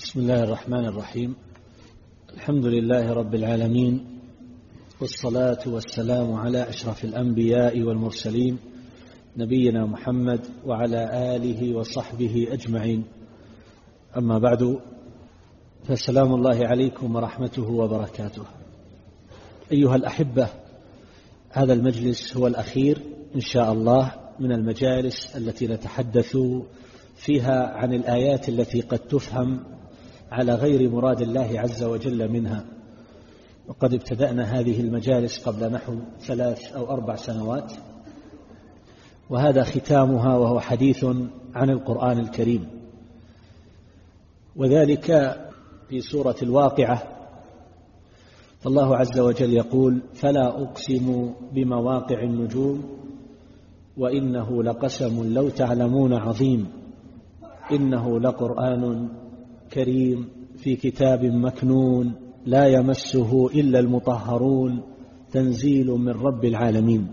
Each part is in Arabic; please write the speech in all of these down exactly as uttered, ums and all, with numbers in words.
بسم الله الرحمن الرحيم. الحمد لله رب العالمين، والصلاة والسلام على أشرف الأنبياء والمرسلين نبينا محمد وعلى آله وصحبه أجمعين. أما بعد، فالسلام الله عليكم ورحمته وبركاته. أيها الأحبة، هذا المجلس هو الأخير إن شاء الله من المجالس التي نتحدث فيها عن الآيات التي قد تفهم على غير مراد الله عز وجل منها. وقد ابتدأنا هذه المجالس قبل نحو ثلاث أو أربع سنوات، وهذا ختامها، وهو حديث عن القرآن الكريم، وذلك في سورة الواقعة. فالله عز وجل يقول: فلا أقسم بمواقع النجوم وإنه لقسم لو تعلمون عظيم إنه لقرآن كريم في كتاب مكنون لا يمسه إلا المطهرون تنزيل من رب العالمين.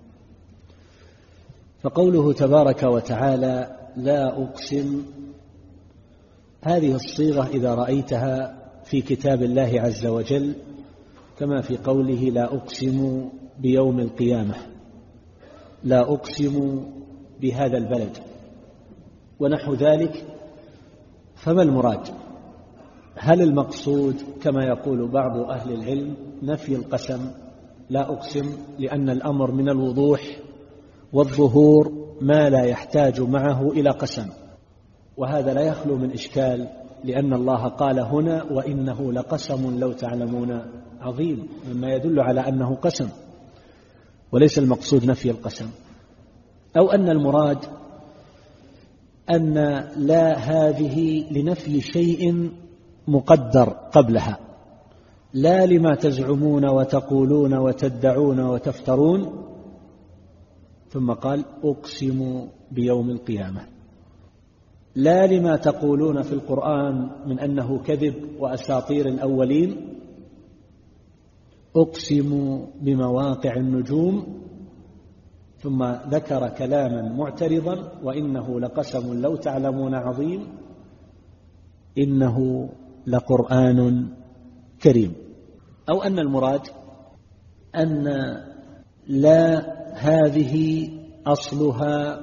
فقوله تبارك وتعالى لا أقسم، هذه الصيغة إذا رأيتها في كتاب الله عز وجل كما في قوله لا أقسم بيوم القيامة، لا أقسم بهذا البلد ونحو ذلك، فما المراد؟ هل المقصود كما يقول بعض أهل العلم نفي القسم؟ لا أقسم لأن الأمر من الوضوح والظهور ما لا يحتاج معه إلى قسم، وهذا لا يخلو من إشكال، لأن الله قال هنا وإنه لقسم لو تعلمون عظيم، مما يدل على أنه قسم، وليس المقصود نفي القسم. أو أن المراد أن لا هذه لنفي شيء مقدر قبلها، لا لما تزعمون وتقولون وتدعون وتفترون، ثم قال أقسم بيوم القيامة، لا لما تقولون في القرآن من أنه كذب وأساطير الأولين، أقسم بمواقع النجوم، ثم ذكر كلاما معترضا وإنه لقسم لو تعلمون عظيم إنه لقرآن كريم. أو أن المراد أن لا هذه أصلها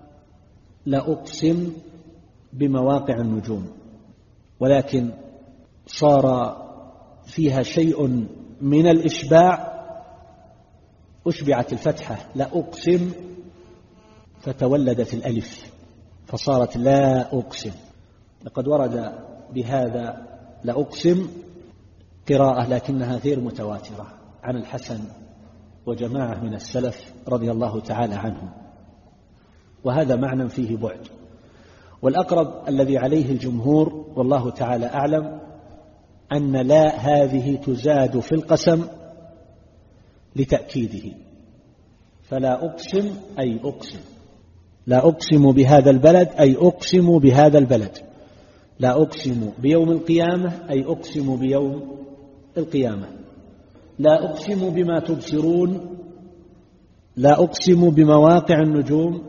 لأقسم بمواقع النجوم، ولكن صار فيها شيء من الإشباع، أشبعت الفتحة لا أقسم فتولدت الألف فصارت لا أقسم. لقد ورد بهذا لا أقسم قراءة لكنها غير متواترة عن الحسن وجماعة من السلف رضي الله تعالى عنهم، وهذا معنى فيه بعد. والأقرب الذي عليه الجمهور والله تعالى أعلم أن لا هذه تزاد في القسم لتأكيده، فلا أقسم أي أقسم، لا أقسم بهذا البلد أي أقسم بهذا البلد، لا أقسم بيوم القيامة أي أقسم بيوم القيامة، لا أقسم بما تبصرون، لا أقسم بمواقع النجوم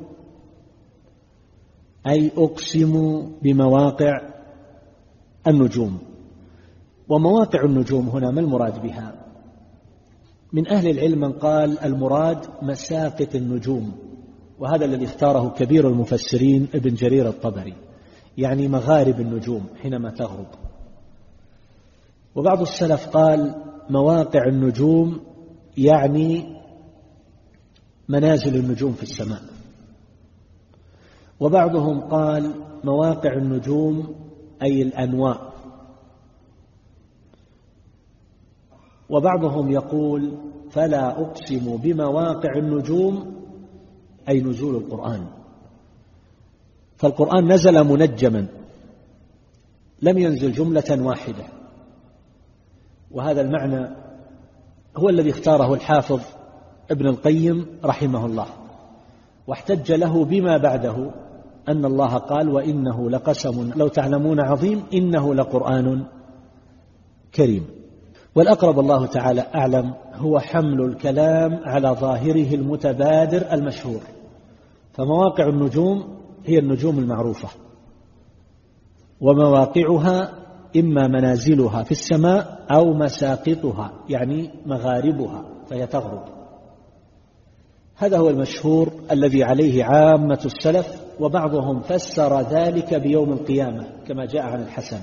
أي أقسم بمواقع النجوم. ومواقع النجوم هنا ما المراد بها؟ من أهل العلم من قال المراد مساقط النجوم، وهذا الذي اختاره كبير المفسرين ابن جرير الطبري، يعني مغارب النجوم حينما تغرب. وبعض السلف قال مواقع النجوم يعني منازل النجوم في السماء، وبعضهم قال مواقع النجوم أي الأنواء، وبعضهم يقول فلا أقسم بمواقع النجوم أي نزول القرآن، فالقرآن نزل منجما لم ينزل جملة واحدة، وهذا المعنى هو الذي اختاره الحافظ ابن القيم رحمه الله، واحتج له بما بعده أن الله قال وإنه لقسم لو تعلمون عظيم إنه لقرآن كريم. والأقرب الله تعالى أعلم هو حمل الكلام على ظاهره المتبادر المشهور، فمواقع النجوم هي النجوم المعروفة، ومواقعها إما منازلها في السماء أو مساقطها يعني مغاربها فهي تغرب. هذا هو المشهور الذي عليه عامة السلف، وبعضهم فسر ذلك بيوم القيامة كما جاء عن الحسن،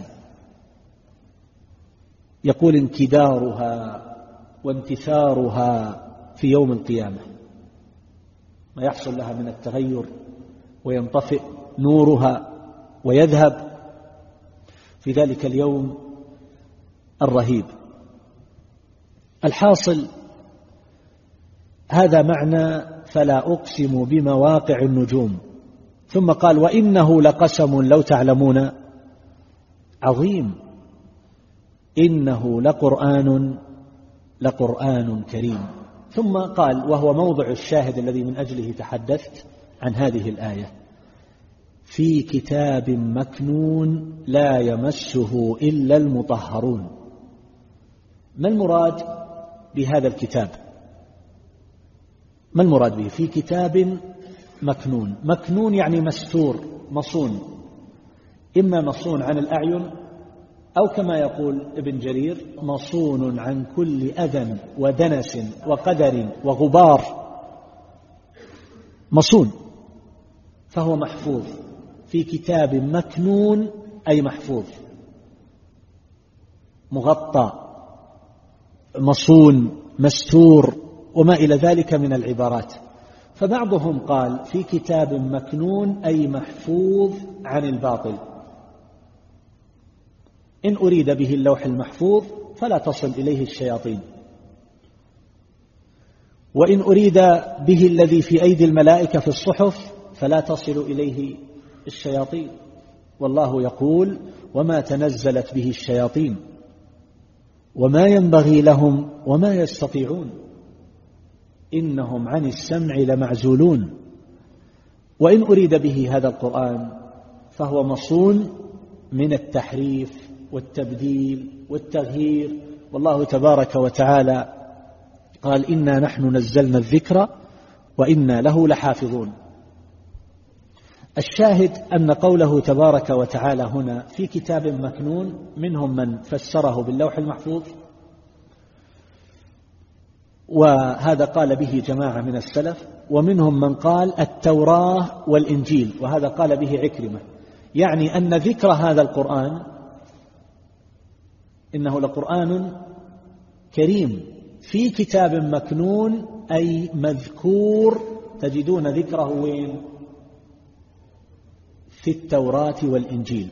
يقول انكدارها وانتثارها في يوم القيامة، ما يحصل لها من التغير وينطفئ نورها ويذهب في ذلك اليوم الرهيب. الحاصل هذا معنى فلا أقسم بمواقع النجوم. ثم قال وإنه لقسم لو تعلمون عظيم، إنه لقرآن لقرآن كريم. ثم قال وهو موضع الشاهد الذي من أجله تحدثت عن هذه الآية، في كتاب مكنون لا يمسه إلا المطهرون. ما المراد بهذا الكتاب؟ ما المراد به؟ في كتاب مكنون. مكنون يعني مستور مصون، إما مصون عن الأعين أو كما يقول ابن جرير مصون عن كل أذى ودنس وقدر وغبار، مصون فهو محفوظ. في كتاب مكنون أي محفوظ مغطى مصون مستور وما إلى ذلك من العبارات. فبعضهم قال في كتاب مكنون أي محفوظ عن الباطل، إن أريد به اللوح المحفوظ فلا تصل إليه الشياطين، وإن أريد به الذي في أيدي الملائكة في الصحف فلا تصل إليه الشياطين، والله يقول وما تنزلت به الشياطين وما ينبغي لهم وما يستطيعون إنهم عن السمع لمعزولون. وإن أريد به هذا القرآن فهو مصون من التحريف والتبديل والتغيير، والله تبارك وتعالى قال إنا نحن نزلنا الذكر وإنا له لحافظون. الشاهد أن قوله تبارك وتعالى هنا في كتاب مكنون، منهم من فسره باللوح المحفوظ، وهذا قال به جماعة من السلف، ومنهم من قال التوراة والإنجيل، وهذا قال به عكرمة، يعني أن ذكر هذا القرآن إنه لقرآن كريم في كتاب مكنون أي مذكور، تجدون ذكره وين؟ في التوراة والإنجيل.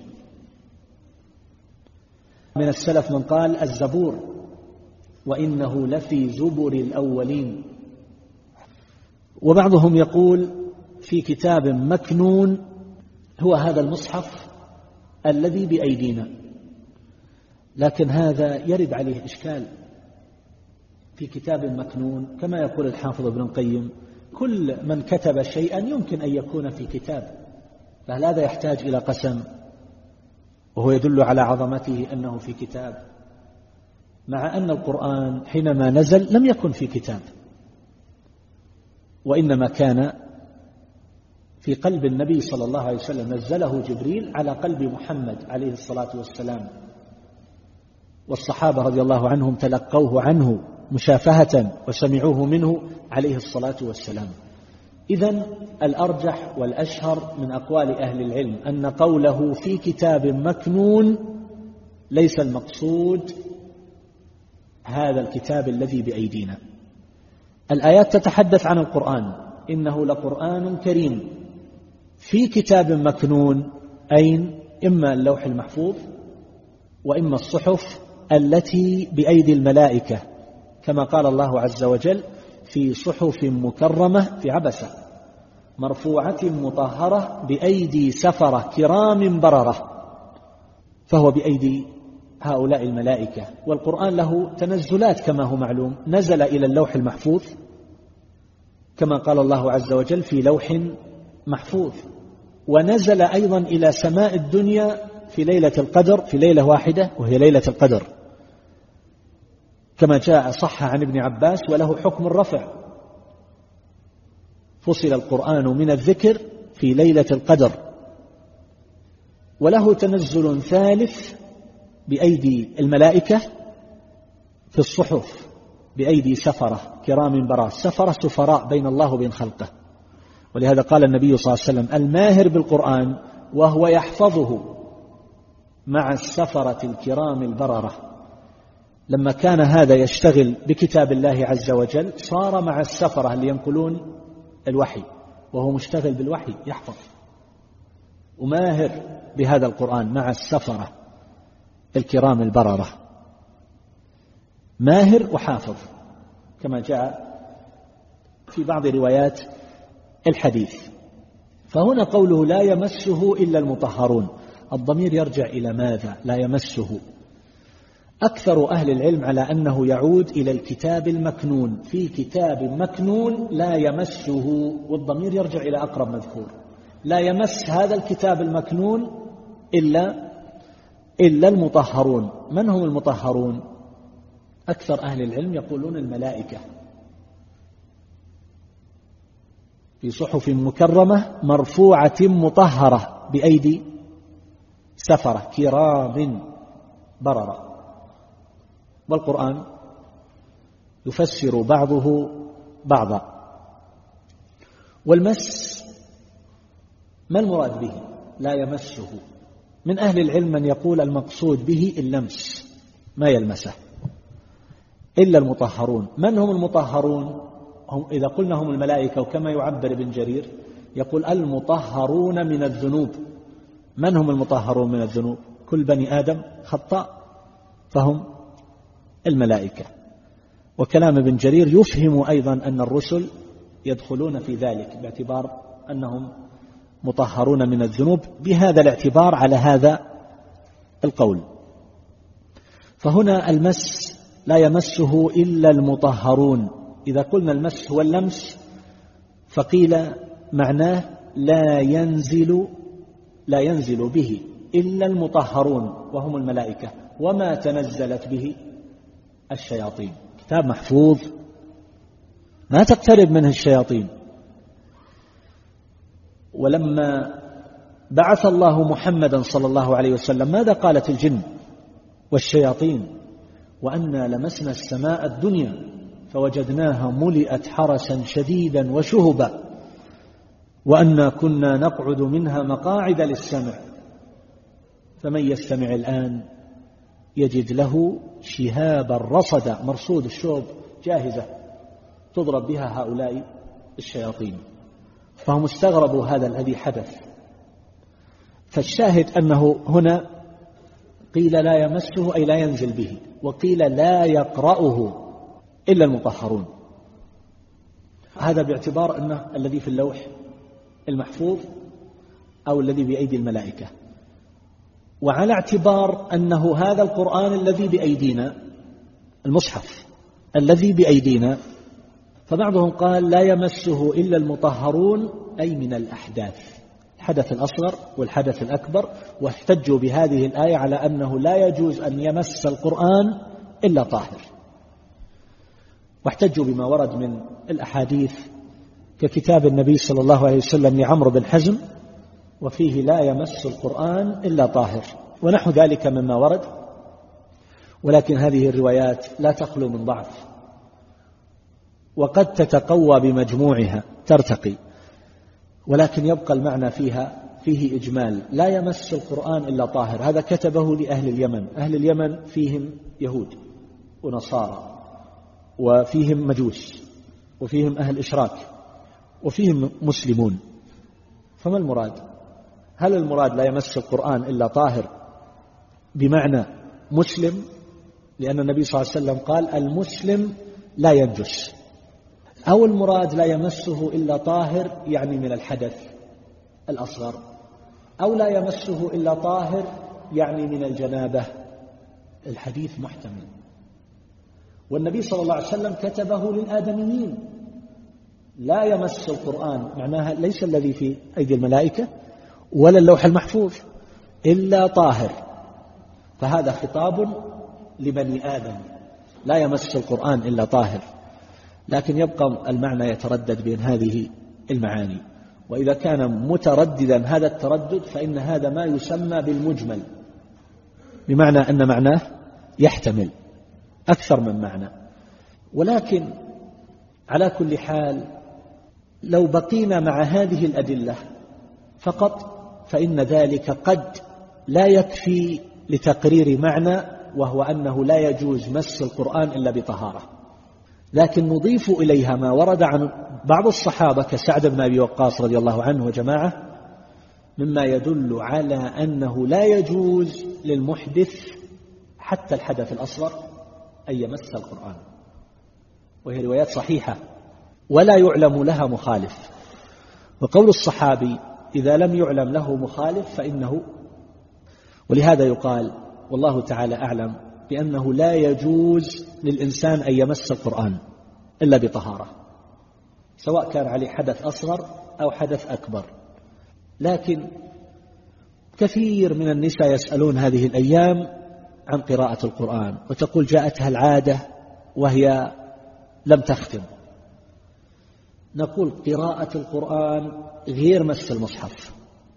من السلف من قال الزبور، وإنه لفي زبر الأولين. وبعضهم يقول في كتاب مكنون هو هذا المصحف الذي بأيدينا، لكن هذا يرد عليه إشكال. في كتاب مكنون كما يقول الحافظ ابن القيم كل من كتب شيئا يمكن أن يكون في كتاب، فهل هذا يحتاج إلى قسم وهو يدل على عظمته أنه في كتاب، مع أن القرآن حينما نزل لم يكن في كتاب، وإنما كان في قلب النبي صلى الله عليه وسلم، نزله جبريل على قلب محمد عليه الصلاة والسلام، والصحابة رضي الله عنهم تلقوه عنه مشافهة وسمعوه منه عليه الصلاة والسلام. إذن الأرجح والأشهر من أقوال أهل العلم أن قوله في كتاب مكنون ليس المقصود هذا الكتاب الذي بأيدينا. الآيات تتحدث عن القرآن، إنه لقرآن كريم في كتاب مكنون، أين؟ إما اللوح المحفوظ وإما الصحف التي بأيدي الملائكة، كما قال الله عز وجل في صحف مكرمة في عبسة مرفوعة مطهرة بأيدي سفرة كرام بررة، فهو بأيدي هؤلاء الملائكة. والقرآن له تنزلات كما هو معلوم، نزل إلى اللوح المحفوظ كما قال الله عز وجل في لوح محفوظ، ونزل أيضا إلى سماء الدنيا في ليلة القدر، في ليلة واحدة وهي ليلة القدر، كما جاء صح عن ابن عباس وله حكم الرفع، فصل القرآن من الذكر في ليلة القدر. وله تنزل ثالث بأيدي الملائكة في الصحف بأيدي سفرة كرام بررة. سفرة سفراء بين الله وبين خلقه، ولهذا قال النبي صلى الله عليه وسلم: الماهر بالقرآن وهو يحفظه مع السفرة الكرام البررة. لما كان هذا يشتغل بكتاب الله عز وجل صار مع السفرة اللي ينقلون الوحي، وهو مشتغل بالوحي يحفظ وماهر بهذا القرآن مع السفرة الكرام البررة، ماهر وحافظ كما جاء في بعض روايات الحديث. فهنا قوله لا يمسه إلا المطهرون، الضمير يرجع إلى ماذا؟ لا يمسه. أكثر أهل العلم على أنه يعود إلى الكتاب المكنون، في كتاب مكنون لا يمسه، والضمير يرجع إلى أقرب مذكور. لا يمس هذا الكتاب المكنون إلا إلا المطهرون. من هم المطهرون؟ أكثر أهل العلم يقولون الملائكة، في صحف مكرمة مرفوعة مطهرة بأيدي سفرة كرام بررة. والقرآن يفسر بعضه بعضا. والمس ما المراد به؟ لا يمسه. من أهل العلم من يقول المقصود به اللمس، ما يلمسه إلا المطهرون. من هم المطهرون؟ هم إذا قلنا هم الملائكة، وكما يعبر ابن جرير يقول المطهرون من الذنوب. من هم المطهرون من الذنوب؟ كل بني آدم خطاء، فهم الملائكة. وكلام ابن جرير يفهم أيضا أن الرسل يدخلون في ذلك باعتبار أنهم مطهرون من الذنوب، بهذا الاعتبار على هذا القول. فهنا المس لا يمسه إلا المطهرون. إذا قلنا المس هو اللمس فقيل معناه لا ينزل لا ينزل به إلا المطهرون وهم الملائكة، وما تنزلت به الشياطين. كتاب محفوظ ما تقترب منه الشياطين. ولما بعث الله محمدا صلى الله عليه وسلم ماذا قالت الجن والشياطين؟ وأنا لمسنا السماء الدنيا فوجدناها ملئت حرسا شديدا وشهبا وأنا كنا نقعد منها مقاعد للسمع فمن يستمع الآن يجد له شهابا رصدا. مرصود الشوب جاهزة تضرب بها هؤلاء الشياطين. فهم استغربوا هذا الذي حدث. فالشاهد أنه هنا قيل لا يمسه أي لا ينزل به، وقيل لا يقرأه إلا المطهرون. هذا باعتبار أنه الذي في اللوح المحفوظ أو الذي بأيدي الملائكة، وعلى اعتبار أنه هذا القرآن الذي بأيدينا، المصحف الذي بأيدينا، فبعضهم قال لا يمسه إلا المطهرون أي من الأحداث، الحدث الأصغر والحدث الأكبر. واحتجوا بهذه الآية على أنه لا يجوز أن يمس القرآن إلا طاهر، واحتجوا بما ورد من الأحاديث ككتاب النبي صلى الله عليه وسلم لعمرو بن حزم وفيه لا يمس القرآن إلا طاهر ونحو ذلك مما ورد. ولكن هذه الروايات لا تخلو من ضعف، وقد تتقوى بمجموعها ترتقي، ولكن يبقى المعنى فيها فيه إجمال. لا يمس القرآن إلا طاهر، هذا كتبه لأهل اليمن. أهل اليمن فيهم يهود ونصارى وفيهم مجوس وفيهم أهل إشراك وفيهم مسلمون. فما المراد؟ هل المراد لا يمس القرآن إلا طاهر بمعنى مسلم؟ لأن النبي صلى الله عليه وسلم قال المسلم لا ينجس، أو المراد لا يمسه إلا طاهر يعني من الحدث الأصغر، أو لا يمسه إلا طاهر يعني من الجنابة؟ الحديث محتمل. والنبي صلى الله عليه وسلم كتبه للآدميين. لا يمس القرآن معناها ليس الذي في أيدي الملائكة ولا اللوح المحفوظ إلا طاهر، فهذا خطاب لبني آدم، لا يمس القرآن إلا طاهر. لكن يبقى المعنى يتردد بين هذه المعاني، وإذا كان مترددا هذا التردد فإن هذا ما يسمى بالمجمل. بمعنى أن معناه يحتمل أكثر من معنى. ولكن على كل حال لو بقينا مع هذه الأدلة فقط فإن ذلك قد لا يكفي لتقرير معنى، وهو أنه لا يجوز مس القرآن إلا بطهارة، لكن نضيف إليها ما ورد عن بعض الصحابة كسعد بن أبي وقاص رضي الله عنه وجماعة مما يدل على أنه لا يجوز للمحدث حتى الحدث الأصغر أن يمس القرآن، وهي روايات صحيحة ولا يعلم لها مخالف. وقول الصحابي إذا لم يعلم له مخالف فإنه، ولهذا يقال والله تعالى أعلم بأنه لا يجوز للإنسان أن يمس القرآن إلا بطهارة، سواء كان عليه حدث أصغر أو حدث أكبر. لكن كثير من النساء يسألون هذه الأيام عن قراءة القرآن وتقول جاءتها العادة وهي لم تختم. نقول قراءة القرآن غير مس المصحف،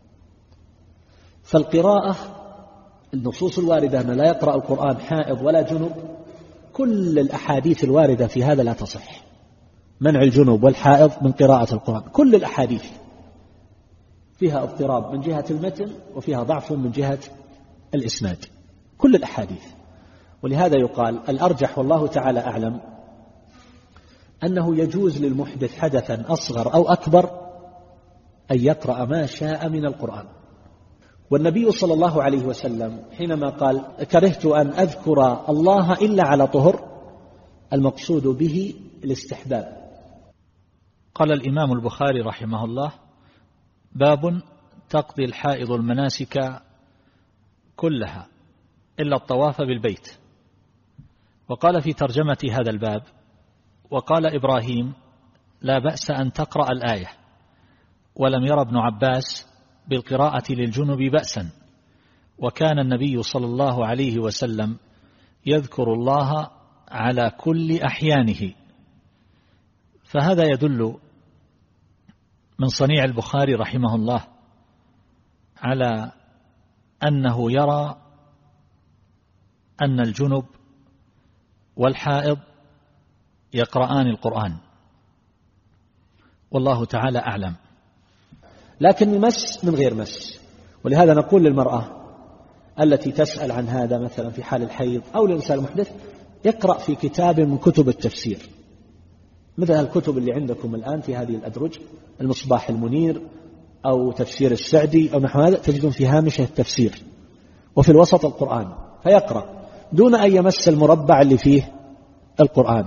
فالقراءة النصوص الواردة أنه لا يقرأ القرآن حائض ولا جنب، كل الأحاديث الواردة في هذا لا تصح، منع الجنوب والحائض من قراءة القرآن، كل الأحاديث فيها اضطراب من جهة المتن وفيها ضعف من جهة الإسناد، كل الأحاديث. ولهذا يقال الأرجح والله تعالى أعلم أنه يجوز للمحدث حدثا أصغر أو أكبر أن يقرأ ما شاء من القرآن. والنبي صلى الله عليه وسلم حينما قال كرهت أن أذكر الله إلا على طهر، المقصود به الاستحباب. قال الإمام البخاري رحمه الله: باب تقضي الحائض المناسك كلها إلا الطواف بالبيت. وقال في ترجمة هذا الباب: وقال إبراهيم: لا بأس أن تقرأ الآية، ولم ير ابن عباس بالقراءة للجنب بأسا، وكان النبي صلى الله عليه وسلم يذكر الله على كل أحيانه. فهذا يدل من صنيع البخاري رحمه الله على أنه يرى أن الجنب والحائض يقرآن القرآن، والله تعالى أعلم. لكن المس من غير مس، ولهذا نقول للمرأة التي تسأل عن هذا مثلا في حال الحيض أو للإنسان المحدث يقرأ في كتاب من كتب التفسير، مثل الكتب اللي عندكم الآن في هذه الأدرج، المصباح المنير أو تفسير السعدي أو نحو هذا، تجدون في هامش التفسير وفي الوسط القرآن، فيقرأ دون أن يمس المربع اللي فيه القرآن.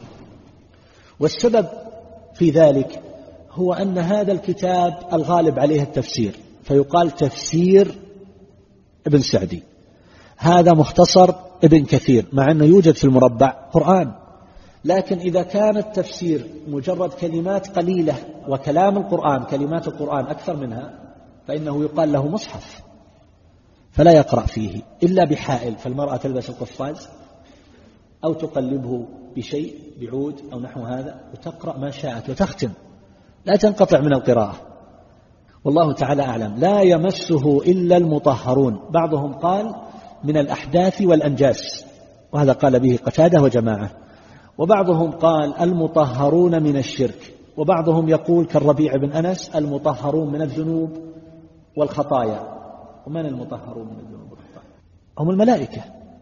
والسبب في ذلك هو أن هذا الكتاب الغالب عليه التفسير، فيقال تفسير ابن سعدي، هذا مختصر ابن كثير، مع أنه يوجد في المربع قرآن. لكن إذا كان التفسير مجرد كلمات قليلة وكلام القرآن كلمات القرآن أكثر منها، فإنه يقال له مصحف، فلا يقرأ فيه إلا بحائل، فالمرأة تلبس القفاز أو تقلبه بشيء بعود أو نحو هذا وتقرأ ما شاءت وتختم، لا تنقطع من القراءة. والله تعالى أعلم. لا يمسه إلا المطهرون، بعضهم قال من الأحداث والأنجاس، وهذا قال به قتادة وجماعة، وبعضهم قال المطهرون من الشرك، وبعضهم يقول كالربيع بن أنس المطهرون من الذنوب والخطايا. ومن المطهرون من الذنوب والخطايا؟ هم الملائكة.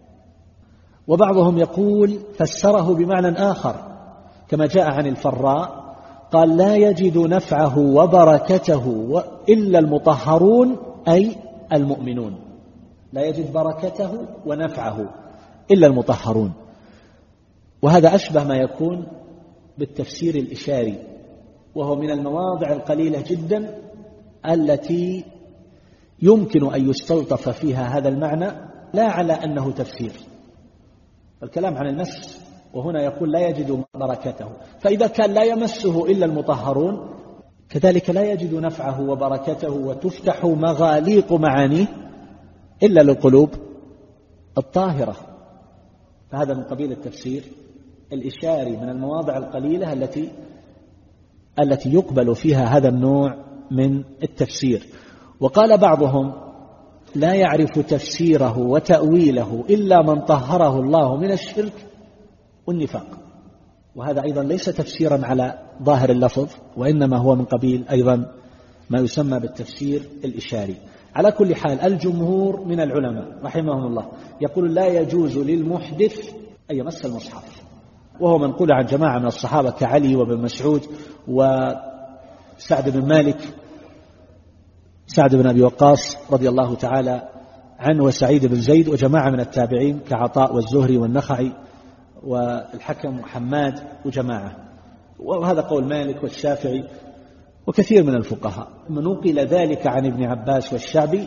وبعضهم يقول فسره بمعنى آخر كما جاء عن الفراء، قال لا يجد نفعه وبركته إلا المطهرون، أي المؤمنون، لا يجد بركته ونفعه إلا المطهرون. وهذا أشبه ما يكون بالتفسير الإشاري، وهو من المواضع القليلة جدا التي يمكن أن يستلطف فيها هذا المعنى، لا على أنه تفسير. الكلام عن المس، وهنا يقول لا يجد بركته، فإذا كان لا يمسه إلا المطهرون كذلك لا يجد نفعه وبركته وتفتح مغاليق معانيه إلا للقلوب الطاهرة. فهذا من قبيل التفسير الإشاري، من المواضع القليلة التي التي يقبل فيها هذا النوع من التفسير. وقال بعضهم لا يعرف تفسيره وتأويله إلا من طهره الله من الشرك والنفاق. وهذا أيضا ليس تفسيرا على ظاهر اللفظ، وإنما هو من قبيل أيضا ما يسمى بالتفسير الإشاري. على كل حال الجمهور من العلماء رحمهم الله يقول لا يجوز للمحدث أن يمس المصحف، وهو منقول عن جماعة من الصحابة كعلي وابن مسعود وسعد بن مالك، سعد بن أبي وقاص رضي الله تعالى عنه، وسعيد بن زيد، وجماعة من التابعين كعطاء والزهري والنخعي والحكم وحماد وجماعة. وهذا قول مالك والشافعي وكثير من الفقهاء. منقل ذلك عن ابن عباس والشعبي،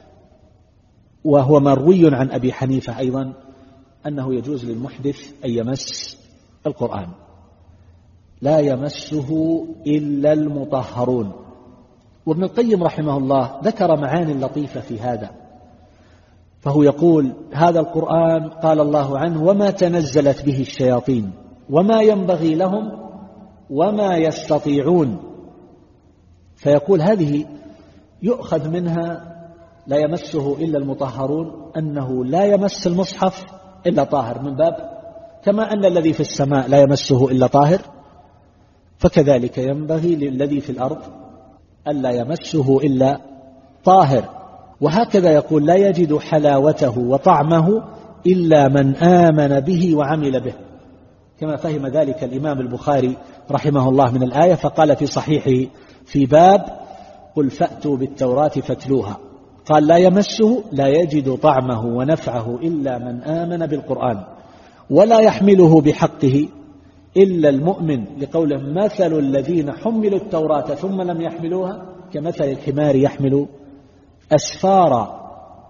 وهو مروي عن أبي حنيفة أيضا أنه يجوز للمحدث أن يمس القرآن، لا يمسه إلا المطهرون. وابن القيم رحمه الله ذكر معاني لطيفة في هذا، فهو يقول هذا القرآن قال الله عنه وما تنزلت به الشياطين وما ينبغي لهم وما يستطيعون، فيقول هذه يؤخذ منها لا يمسه إلا المطهرون أنه لا يمس المصحف إلا طاهر، من باب كما أن الذي في السماء لا يمسه إلا طاهر، فكذلك ينبغي للذي في الأرض ألا يمسه إلا طاهر. وهكذا يقول لا يجد حلاوته وطعمه إلا من آمن به وعمل به، كما فهم ذلك الإمام البخاري رحمه الله من الآية، فقال في صحيحه في باب قل فأتوا بالتوراة فاتلوها، قال لا يمسه لا يجد طعمه ونفعه إلا من آمن بالقرآن، ولا يحمله بحقه إلا المؤمن، لقوله مثل الذين حملوا التوراة ثم لم يحملوها كمثل الحمار يحمل أسفارا.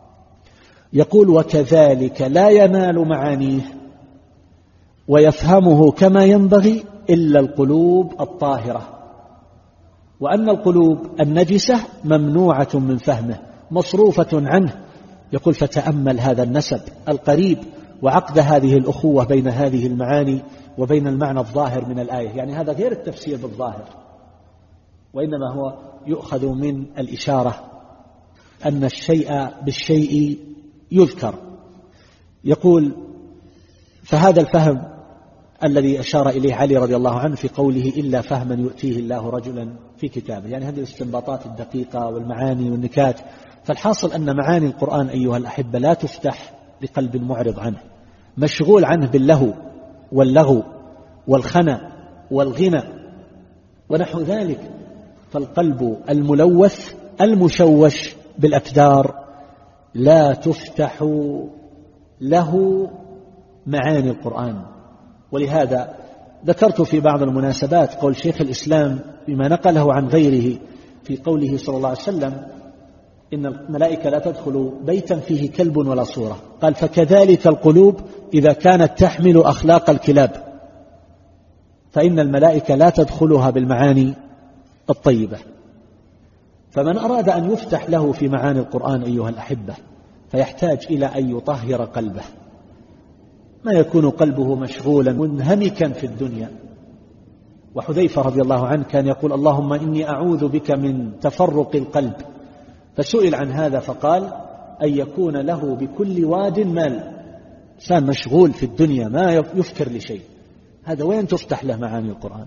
يقول وكذلك لا ينال معانيه ويفهمه كما ينبغي إلا القلوب الطاهرة، وأن القلوب النجسة ممنوعة من فهمه مصروفة عنه. يقول فتأمل هذا النسب القريب وعقد هذه الأخوة بين هذه المعاني وبين المعنى الظاهر من الآية، يعني هذا غير التفسير بالظاهر، وإنما هو يؤخذ من الإشارة أن الشيء بالشيء يذكر. يقول فهذا الفهم الذي أشار إليه علي رضي الله عنه في قوله إلا فهما يؤتيه الله رجلا في كتابه، يعني هذه الاستنباطات الدقيقة والمعاني والنكات. فالحاصل أن معاني القرآن أيها الأحبة لا تفتح لقلب معرض عنه مشغول عنه باللهو واللغو والخنا والغنى ونحو ذلك، فالقلب الملوث المشوش بالأكدار لا تفتح له معاني القرآن. ولهذا ذكرت في بعض المناسبات قول شيخ الإسلام بما نقله عن غيره في قوله صلى الله عليه وسلم إن الملائكة لا تدخل بيتا فيه كلب ولا صورة، قال فكذلك القلوب إذا كانت تحمل أخلاق الكلاب فإن الملائكة لا تدخلها بالمعاني الطيبة. فمن أراد أن يفتح له في معاني القرآن أيها الأحبة فيحتاج إلى أن يطهر قلبه، ما يكون قلبه مشغولا منهمكا في الدنيا. وحذيفة رضي الله عنه كان يقول اللهم إني أعوذ بك من تفرق القلب، فسئل عن هذا فقال أن يكون له بكل واد مال، إنسان مشغول في الدنيا ما يفكر لشيء، هذا وين تفتح له معاني القرآن؟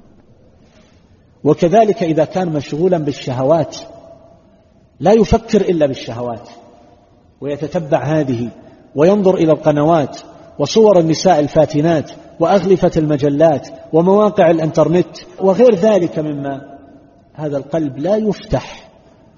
وكذلك إذا كان مشغولا بالشهوات لا يفكر إلا بالشهوات ويتتبع هذه وينظر إلى القنوات وصور النساء الفاتنات وأغلفة المجلات ومواقع الانترنت وغير ذلك مما، هذا القلب لا يفتح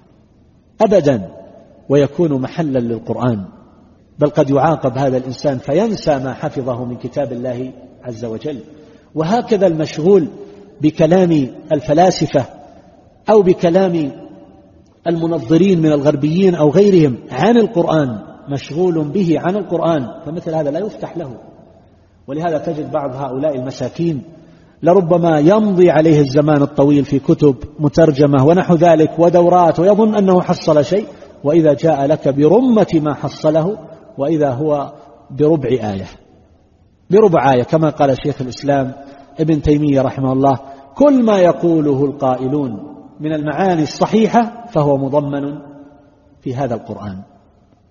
أبدا ويكون محلا للقرآن، بل قد يعاقب هذا الإنسان فينسى ما حفظه من كتاب الله عز وجل. وهكذا المشغول بكلام الفلاسفة أو بكلام المنظرين من الغربيين أو غيرهم عن القرآن، مشغول به عن القرآن، فمثل هذا لا يفتح له. ولهذا تجد بعض هؤلاء المساكين لربما يمضي عليه الزمان الطويل في كتب مترجمة ونحو ذلك ودورات ويظن أنه حصل شيء، وإذا جاء لك برمة ما حصله وإذا هو بربع آية بربع آية كما قال شيخ الإسلام ابن تيمية رحمه الله كل ما يقوله القائلون من المعاني الصحيحة فهو مضمن في هذا القرآن.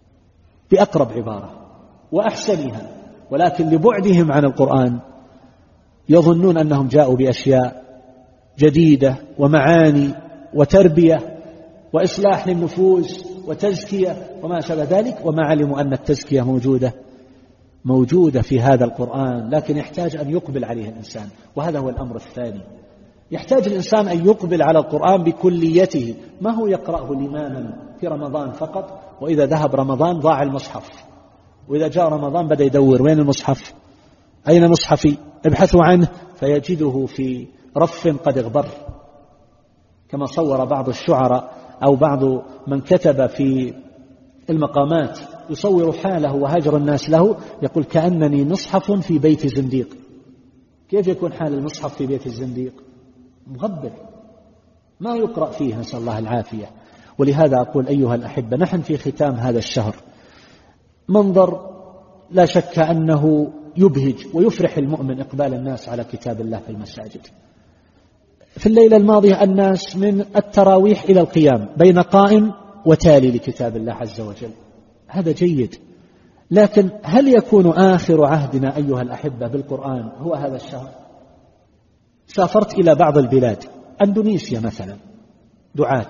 بأقرب عبارة وأحسنها، ولكن لبعدهم عن القرآن يظنون أنهم جاءوا بأشياء جديدة ومعاني وتربية وإصلاح للنفوس وتزكية وما شابه ذلك، وما علموا أن التزكية موجودة موجودة في هذا القرآن، لكن يحتاج أن يقبل عليه الإنسان. وهذا هو الأمر الثاني، يحتاج الإنسان أن يقبل على القرآن بكليته، ما هو يقرأه لماما في رمضان فقط، وإذا ذهب رمضان ضاع المصحف، وإذا جاء رمضان بدأ يدور وين المصحف، أين مصحفي، ابحثوا عنه فيجده في رف قد اغبر، كما صور بعض الشعراء أو بعض من كتب في المقامات يصور حاله وهجر الناس له، يقول كأنني مصحف في بيت زنديق. كيف يكون حال المصحف في بيت الزنديق؟ مغبر ما يقرأ فيه، نسأل الله العافية. ولهذا أقول أيها الأحبة، نحن في ختام هذا الشهر، منظر لا شك أنه يبهج ويفرح المؤمن إقبال الناس على كتاب الله في المساجد. في الليلة الماضية الناس من التراويح إلى القيام بين قائم وتالي لكتاب الله عز وجل، هذا جيد، لكن هل يكون آخر عهدنا أيها الأحبة بالقرآن هو هذا الشهر؟ سافرت إلى بعض البلاد، أندونيسيا مثلا، دعاة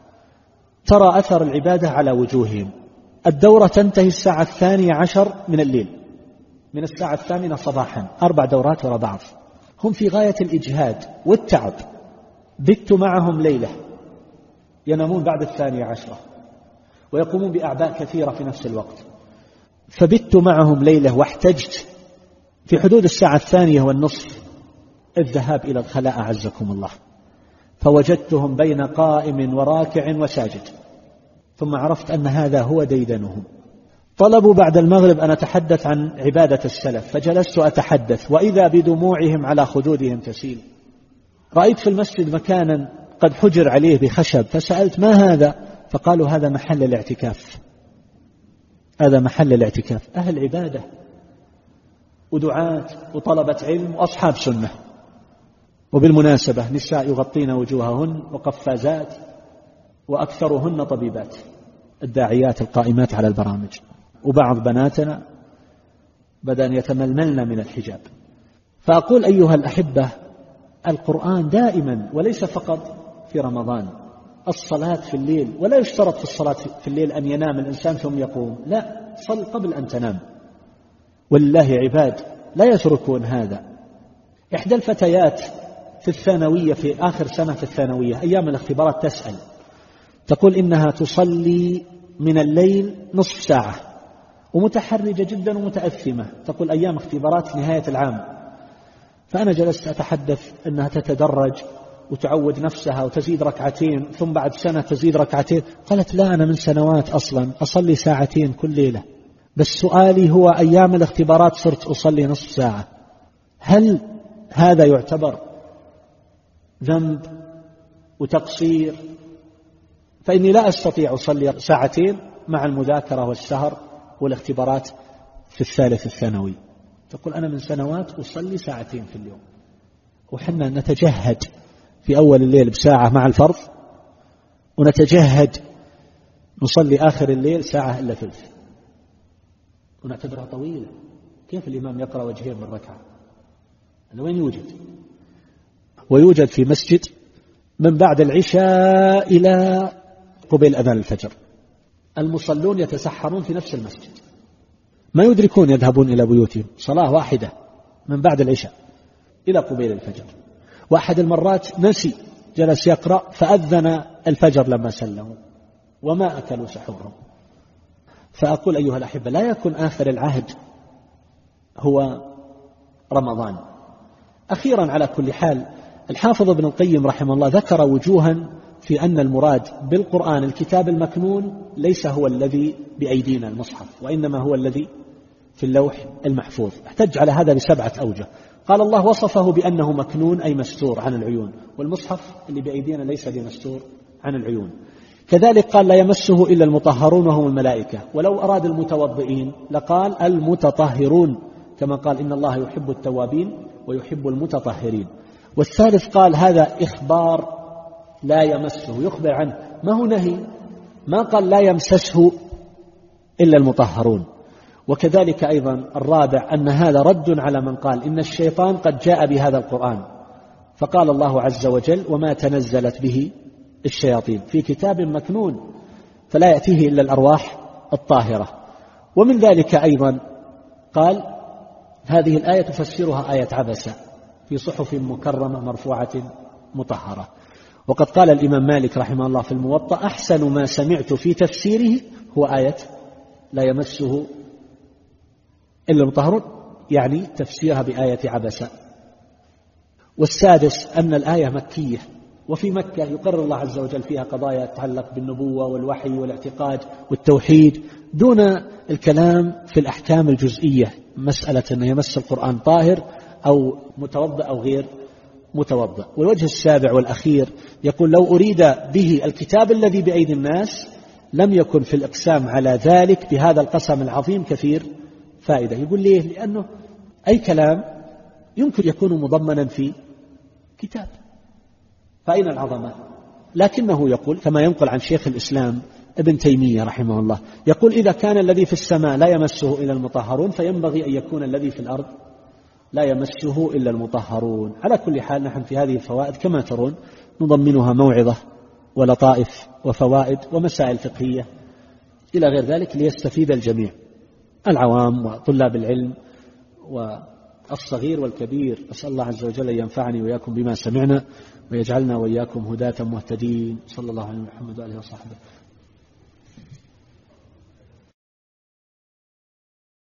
ترى أثر العبادة على وجوههم. الدورة تنتهي الساعة الثانية عشر من الليل، من الساعة الثامنة صباحا، أربع دورات وراء بعض، هم في غاية الإجهاد والتعب. بت معهم ليلة، ينامون بعد الثانية عشرة ويقومون بأعباء كثيرة في نفس الوقت، فبت معهم ليلة واحتجت في حدود الساعة الثانية والنصف الذهاب إلى الخلاء أعزكم الله، فوجدتهم بين قائم وراكع وساجد، ثم عرفت أن هذا هو ديدنهم. طلبوا بعد المغرب أن أتحدث عن عبادة السلف، فجلست أتحدث وإذا بدموعهم على خدودهم تسيل. رأيت في المسجد مكانا قد حجر عليه بخشب، فسألت ما هذا؟ فقالوا هذا محل الاعتكاف، هذا محل الاعتكاف، أهل عبادة ودعاة وطلبة علم وأصحاب سنة. وبالمناسبة نساء يغطين وجوههن وقفازات، وأكثرهن طبيبات الداعيات القائمات على البرامج، وبعض بناتنا بدأن يتململن من الحجاب. فأقول أيها الأحبة، القرآن دائما وليس فقط في رمضان، الصلاة في الليل، ولا يشترط في الصلاة في الليل أن ينام الإنسان ثم يقوم، لا، صل قبل أن تنام. ولله عباد لا يتركون هذا. إحدى الفتيات في الثانوية، في آخر سنة في الثانوية أيام الاختبارات، تسأل تقول إنها تصلي من الليل نصف ساعة ومتحرجة جدا ومتأثمة، تقول أيام اختبارات نهاية العام. فأنا جلست أتحدث أنها تتدرج وتعود نفسها وتزيد ركعتين، ثم بعد سنة تزيد ركعتين. قالت لا، أنا من سنوات أصلا أصلي ساعتين كل ليلة، بس سؤالي هو أيام الاختبارات صرت أصلي نصف ساعة. هل هذا يعتبر ذنب وتقصير؟ فإني لا أستطيع أصلي ساعتين مع المذاكرة والسهر والاختبارات في الثالث الثانوي. تقول أنا من سنوات أصلي ساعتين في اليوم، وحنا نتجهد في أول الليل بساعة مع الفرض، ونتجهد نصلي آخر الليل ساعة إلا ثلث، ونعتبرها طويلة. كيف الإمام يقرأ وجهين من ركعة؟ أنا وين يوجد؟ ويوجد في مسجد من بعد العشاء إلى قبيل أذان الفجر، المصلون يتسحرون في نفس المسجد، ما يدركون يذهبون إلى بيوتهم، صلاة واحدة من بعد العشاء إلى قبيل الفجر. وأحد المرات نسي، جلس يقرأ فأذن الفجر لما سلموا وما أكلوا سحورهم. فأقول أيها الأحبة، لا يكون آخر العهد هو رمضان. أخيرا على كل حال، الحافظ ابن القيم رحمه الله ذكر وجوها في أن المراد بالقرآن الكتاب المكنون ليس هو الذي بأيدينا المصحف، وإنما هو الذي في اللوح المحفوظ. احتج على هذا بسبعة أوجه. قال الله وصفه بأنه مكنون أي مستور عن العيون، والمصحف اللي بأيدينا ليس بمستور عن العيون. كذلك قال لا يمسه إلا المطهرون وهم الملائكة، ولو أراد المتوضئين لقال المتطهرون، كما قال إن الله يحب التوابين ويحب المتطهرين. والثالث قال هذا إخبار لا يمسه، يخبر عنه، ما هو نهي، ما قال لا يمسسه إلا المطهرون. وكذلك أيضا الرابع أن هذا رد على من قال إن الشيطان قد جاء بهذا القرآن، فقال الله عز وجل وما تنزلت به الشياطين في كتاب مكنون فلا يأتيه إلا الأرواح الطاهرة. ومن ذلك أيضا قال هذه الآية تفسرها آية عبسة في صحف مكرمة مرفوعة مطهرة. وقد قال الإمام مالك رحمه الله في الموطأ أحسن ما سمعت في تفسيره هو آية لا يمسه إلا المطهرون، يعني تفسيرها بآية عبسة. والسادس أن الآية مكية، وفي مكة يقرر الله عز وجل فيها قضايا تتعلق بالنبوة والوحي والاعتقاد والتوحيد دون الكلام في الأحكام الجزئية، مسألة أنه يمس القرآن طاهر أو متوضأ أو غير متوضأ. والوجه السابع والأخير يقول لو أريد به الكتاب الذي بأيدي الناس لم يكن في الإقسام على ذلك بهذا القسم العظيم كثير فائدة. يقول ليه؟ لأنه أي كلام يمكن يكون مضمنا في كتاب، فأين العظمة؟ لكنه يقول كما ينقل عن شيخ الإسلام ابن تيمية رحمه الله يقول إذا كان الذي في السماء لا يمسه إلا المطهرون فينبغي أن يكون الذي في الأرض لا يمسه إلا المطهرون. على كل حال نحن في هذه الفوائد كما ترون نضمنها موعظة ولطائف وفوائد ومسائل فقهية إلى غير ذلك ليستفيد الجميع، العوام وطلاب العلم والصغير والكبير. أسأل الله عز وجل أن ينفعني وإياكم بما سمعنا ويجعلنا وإياكم هداة مهتدين. صلى الله عليه محمد وآله وصحبه.